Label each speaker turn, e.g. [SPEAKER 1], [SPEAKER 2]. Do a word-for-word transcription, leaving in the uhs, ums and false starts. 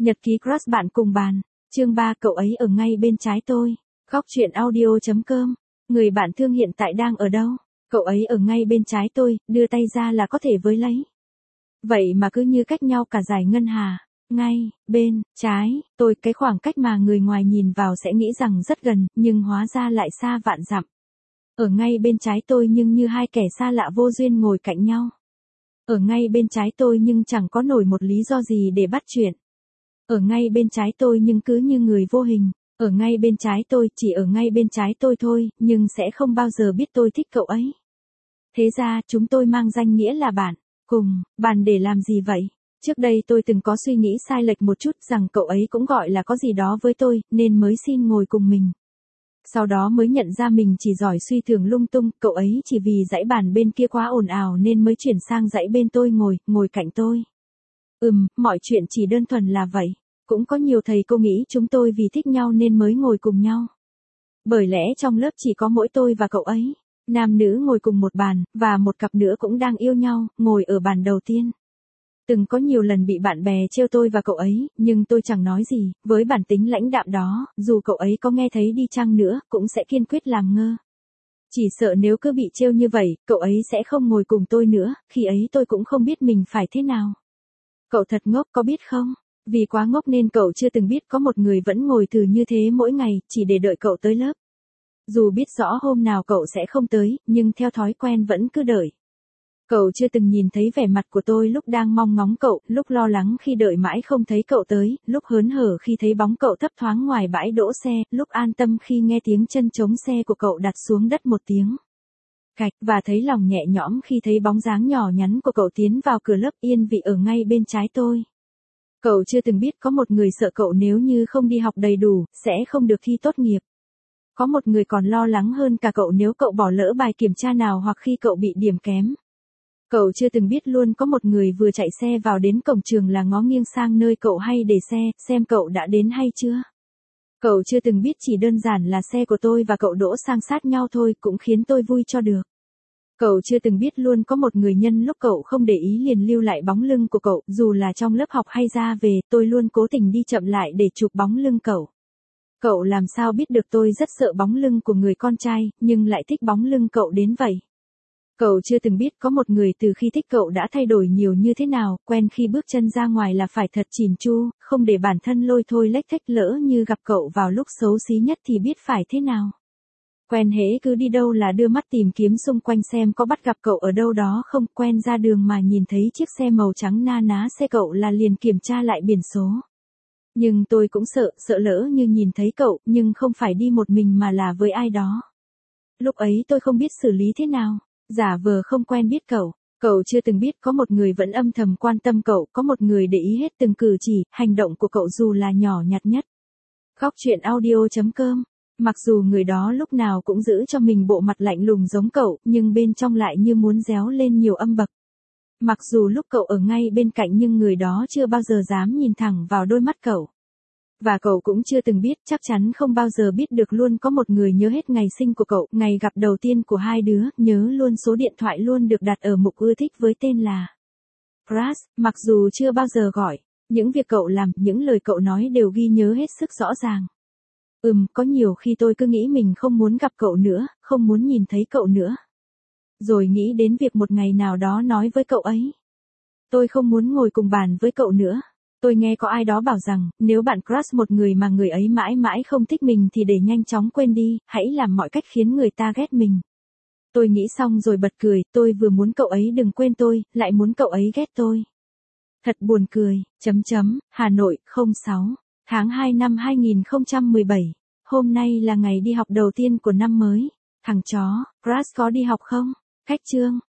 [SPEAKER 1] Nhật ký crush bạn cùng bàn. Chương ba, cậu ấy ở ngay bên trái tôi. Góc truyện audio chấm com. Người bạn thương hiện tại đang ở đâu? Cậu ấy ở ngay bên trái tôi, đưa tay ra là có thể với lấy. Vậy mà cứ như cách nhau cả dải ngân hà. Ngay bên trái tôi, cái khoảng cách mà người ngoài nhìn vào sẽ nghĩ rằng rất gần, nhưng hóa ra lại xa vạn dặm. Ở ngay bên trái tôi nhưng như hai kẻ xa lạ vô duyên ngồi cạnh nhau. Ở ngay bên trái tôi nhưng chẳng có nổi một lý do gì để bắt chuyện. Ở ngay bên trái tôi nhưng cứ như người vô hình. Ở ngay bên trái tôi, chỉ ở ngay bên trái tôi thôi, nhưng sẽ không bao giờ biết tôi thích cậu ấy. Thế ra chúng tôi mang danh nghĩa là bạn. Cùng, bàn để làm gì vậy? Trước đây tôi từng có suy nghĩ sai lệch một chút rằng cậu ấy cũng gọi là có gì đó với tôi, nên mới xin ngồi cùng mình. Sau đó mới nhận ra mình chỉ giỏi suy tưởng lung tung, cậu ấy chỉ vì dãy bàn bên kia quá ồn ào nên mới chuyển sang dãy bên tôi ngồi, ngồi cạnh tôi. Ừm, mọi chuyện chỉ đơn thuần là vậy. Cũng có nhiều thầy cô nghĩ chúng tôi vì thích nhau nên mới ngồi cùng nhau. Bởi lẽ trong lớp chỉ có mỗi tôi và cậu ấy. Nam nữ ngồi cùng một bàn, và một cặp nữa cũng đang yêu nhau, ngồi ở bàn đầu tiên. Từng có nhiều lần bị bạn bè trêu tôi và cậu ấy, nhưng tôi chẳng nói gì, với bản tính lãnh đạm đó, dù cậu ấy có nghe thấy đi chăng nữa, cũng sẽ kiên quyết làm ngơ. Chỉ sợ nếu cứ bị trêu như vậy, cậu ấy sẽ không ngồi cùng tôi nữa, khi ấy tôi cũng không biết mình phải thế nào. Cậu thật ngốc có biết không? Vì quá ngốc nên cậu chưa từng biết có một người vẫn ngồi thử như thế mỗi ngày, chỉ để đợi cậu tới lớp. Dù biết rõ hôm nào cậu sẽ không tới, nhưng theo thói quen vẫn cứ đợi. Cậu chưa từng nhìn thấy vẻ mặt của tôi lúc đang mong ngóng cậu, lúc lo lắng khi đợi mãi không thấy cậu tới, lúc hớn hở khi thấy bóng cậu thấp thoáng ngoài bãi đỗ xe, lúc an tâm khi nghe tiếng chân chống xe của cậu đặt xuống đất một tiếng cạch, và thấy lòng nhẹ nhõm khi thấy bóng dáng nhỏ nhắn của cậu tiến vào cửa lớp yên vị ở ngay bên trái tôi. Cậu chưa từng biết có một người sợ cậu nếu như không đi học đầy đủ, sẽ không được thi tốt nghiệp. Có một người còn lo lắng hơn cả cậu nếu cậu bỏ lỡ bài kiểm tra nào hoặc khi cậu bị điểm kém. Cậu chưa từng biết luôn có một người vừa chạy xe vào đến cổng trường là ngó nghiêng sang nơi cậu hay để xe, xem cậu đã đến hay chưa. Cậu chưa từng biết chỉ đơn giản là xe của tôi và cậu đỗ sang sát nhau thôi cũng khiến tôi vui cho được. Cậu chưa từng biết luôn có một người nhân lúc cậu không để ý liền lưu lại bóng lưng của cậu, dù là trong lớp học hay ra về, tôi luôn cố tình đi chậm lại để chụp bóng lưng cậu. Cậu làm sao biết được tôi rất sợ bóng lưng của người con trai, nhưng lại thích bóng lưng cậu đến vậy. Cậu chưa từng biết có một người từ khi thích cậu đã thay đổi nhiều như thế nào, quen khi bước chân ra ngoài là phải thật chỉn chu, không để bản thân lôi thôi lếch thếch, lỡ như gặp cậu vào lúc xấu xí nhất thì biết phải thế nào. Quen hễ cứ đi đâu là đưa mắt tìm kiếm xung quanh xem có bắt gặp cậu ở đâu đó không, quen ra đường mà nhìn thấy chiếc xe màu trắng na ná xe cậu là liền kiểm tra lại biển số. Nhưng tôi cũng sợ, sợ lỡ như nhìn thấy cậu, nhưng không phải đi một mình mà là với ai đó. Lúc ấy tôi không biết xử lý thế nào, giả vờ không quen biết cậu. Cậu chưa từng biết có một người vẫn âm thầm quan tâm cậu, có một người để ý hết từng cử chỉ, hành động của cậu dù là nhỏ nhặt nhất. Góc truyện audio chấm com. Mặc dù người đó lúc nào cũng giữ cho mình bộ mặt lạnh lùng giống cậu, nhưng bên trong lại như muốn réo lên nhiều âm bậc. Mặc dù lúc cậu ở ngay bên cạnh nhưng người đó chưa bao giờ dám nhìn thẳng vào đôi mắt cậu. Và cậu cũng chưa từng biết, chắc chắn không bao giờ biết được luôn có một người nhớ hết ngày sinh của cậu, ngày gặp đầu tiên của hai đứa, nhớ luôn số điện thoại luôn được đặt ở mục ưa thích với tên là crush, mặc dù chưa bao giờ gọi. Những việc cậu làm, những lời cậu nói đều ghi nhớ hết sức rõ ràng. Ừm, có nhiều khi tôi cứ nghĩ mình không muốn gặp cậu nữa, không muốn nhìn thấy cậu nữa. Rồi nghĩ đến việc một ngày nào đó nói với cậu ấy. Tôi không muốn ngồi cùng bàn với cậu nữa. Tôi nghe có ai đó bảo rằng, nếu bạn crush một người mà người ấy mãi mãi không thích mình thì để nhanh chóng quên đi, hãy làm mọi cách khiến người ta ghét mình. Tôi nghĩ xong rồi bật cười, tôi vừa muốn cậu ấy đừng quên tôi, lại muốn cậu ấy ghét tôi. Thật buồn cười, chấm chấm, Hà Nội, không sáu, tháng hai năm hai nghìn không trăm mười bảy. Hôm nay là ngày đi học đầu tiên của năm mới. Thằng chó, crush có đi học không? Khách chương.